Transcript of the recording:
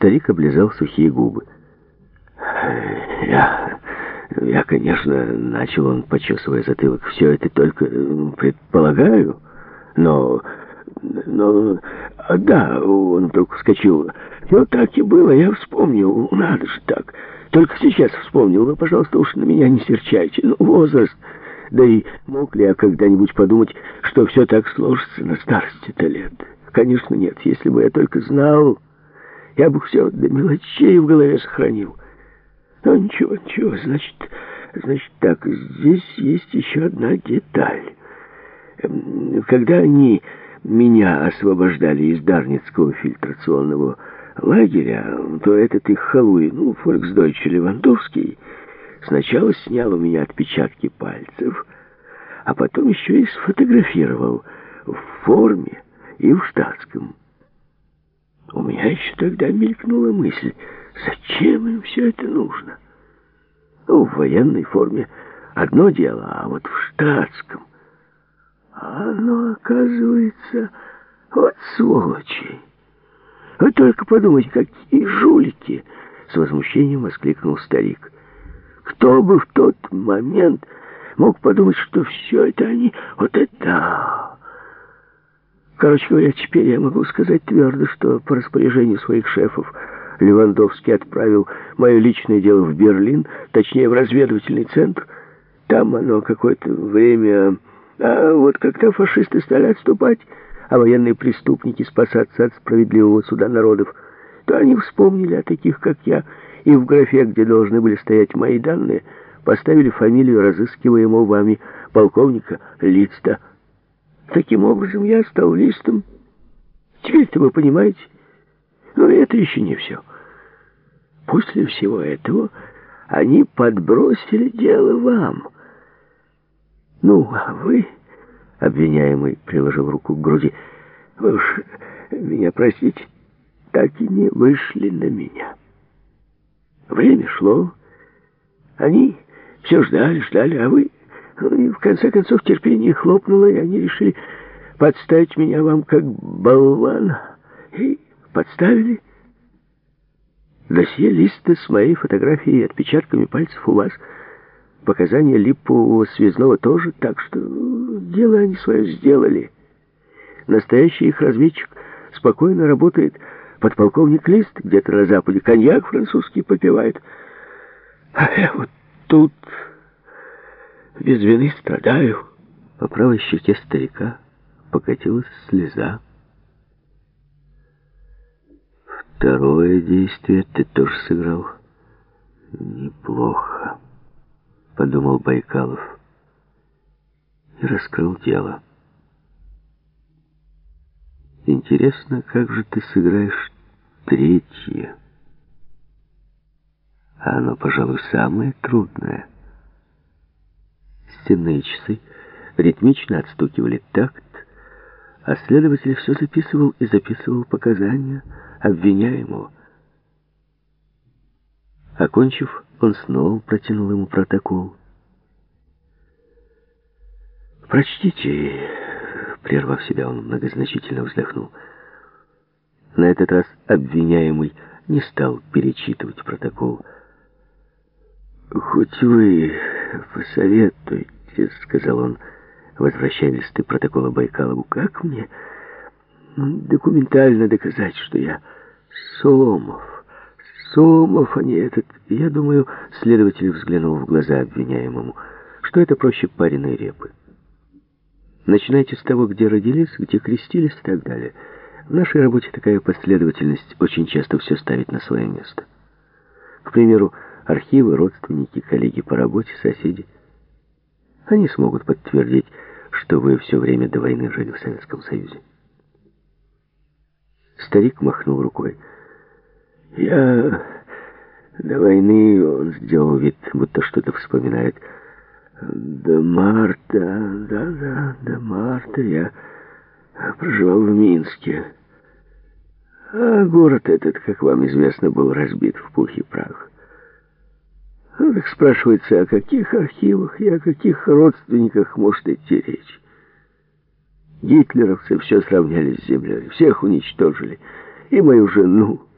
Старик облизал сухие губы. Я, конечно, начал он, почесывая затылок, все это только предполагаю, но, да, он вдруг вскочил. Все так и было, я вспомнил, надо же так. Только сейчас вспомнил, вы, пожалуйста, уж на меня не серчайте, возраст. Да и мог ли я когда-нибудь подумать, что все так сложится на старости-то лет? Конечно, нет, если бы я только знал, я бы все до мелочей в голове сохранил. Но ничего, значит так, здесь есть еще одна деталь. Когда они меня освобождали из Дарницкого фильтрационного лагеря, то этот их халуй, фольксдойче Левандовский, сначала снял у меня отпечатки пальцев, а потом еще и сфотографировал в форме и в штатском. У меня еще тогда мелькнула мысль, зачем им все это нужно? В военной форме одно дело, а вот в штатском. Оно, оказывается, вот сволочи. Вы только подумайте, какие жулики! С возмущением воскликнул старик. Кто бы в тот момент мог подумать, что все это они... Вот это... Короче говоря, теперь я могу сказать твердо, что по распоряжению своих шефов Левандовский отправил мое личное дело в Берлин, точнее, в разведывательный центр. Там оно какое-то время... А вот когда фашисты стали отступать, а военные преступники спасаться от справедливого суда народов, то они вспомнили о таких, как я, и в графе, где должны были стоять мои данные, поставили фамилию разыскиваемого вами полковника Листа. Таким образом, я стал Листом. Теперь-то вы понимаете. Но это еще не все. После всего этого они подбросили дело вам. А вы, обвиняемый, приложил руку к груди, вы уж меня простите, так и не вышли на меня. Время шло, они все ждали, а вы... И в конце концов терпение хлопнуло, и они решили подставить меня вам как болвана. И подставили. Досье Листа с моей фотографией и отпечатками пальцев у вас. Показания липового связного тоже. Так что дело они свое сделали. Настоящий их разведчик спокойно работает. Подполковник Лист где-то на Западе коньяк французский попивает. А я вот тут... без вины страдаю. По правой щеке старика покатилась слеза. Второе действие ты тоже сыграл неплохо, подумал Байкалов и раскрыл дело. Интересно, как же ты сыграешь третье? А оно, пожалуй, самое трудное. Стенные часы ритмично отстукивали такт, а следователь все записывал и записывал показания обвиняемого. Окончив, он снова протянул ему протокол. «Прочтите», — прервав себя, он многозначительно вздохнул. На этот раз обвиняемый не стал перечитывать протокол. «Хоть вы посоветуйте», — сказал он, возвращая листы протокола Байкалову, «как мне документально доказать, что я Сомов, а не этот...» Я думаю, следователь взглянул в глаза обвиняемому, что это проще пареной репы. Начинайте с того, где родились, где крестились и так далее. В нашей работе такая последовательность очень часто все ставит на свое место. К примеру, архивы, родственники, коллеги по работе, соседи. Они смогут подтвердить, что вы все время до войны жили в Советском Союзе. Старик махнул рукой. Я до войны, он сделал вид, будто что-то вспоминает. До марта я проживал в Минске. А город этот, как вам известно, был разбит в пух и прах. Так спрашивается, о каких архивах и о каких родственниках может идти речь? Гитлеровцы все сравняли с землей, всех уничтожили. И мою жену,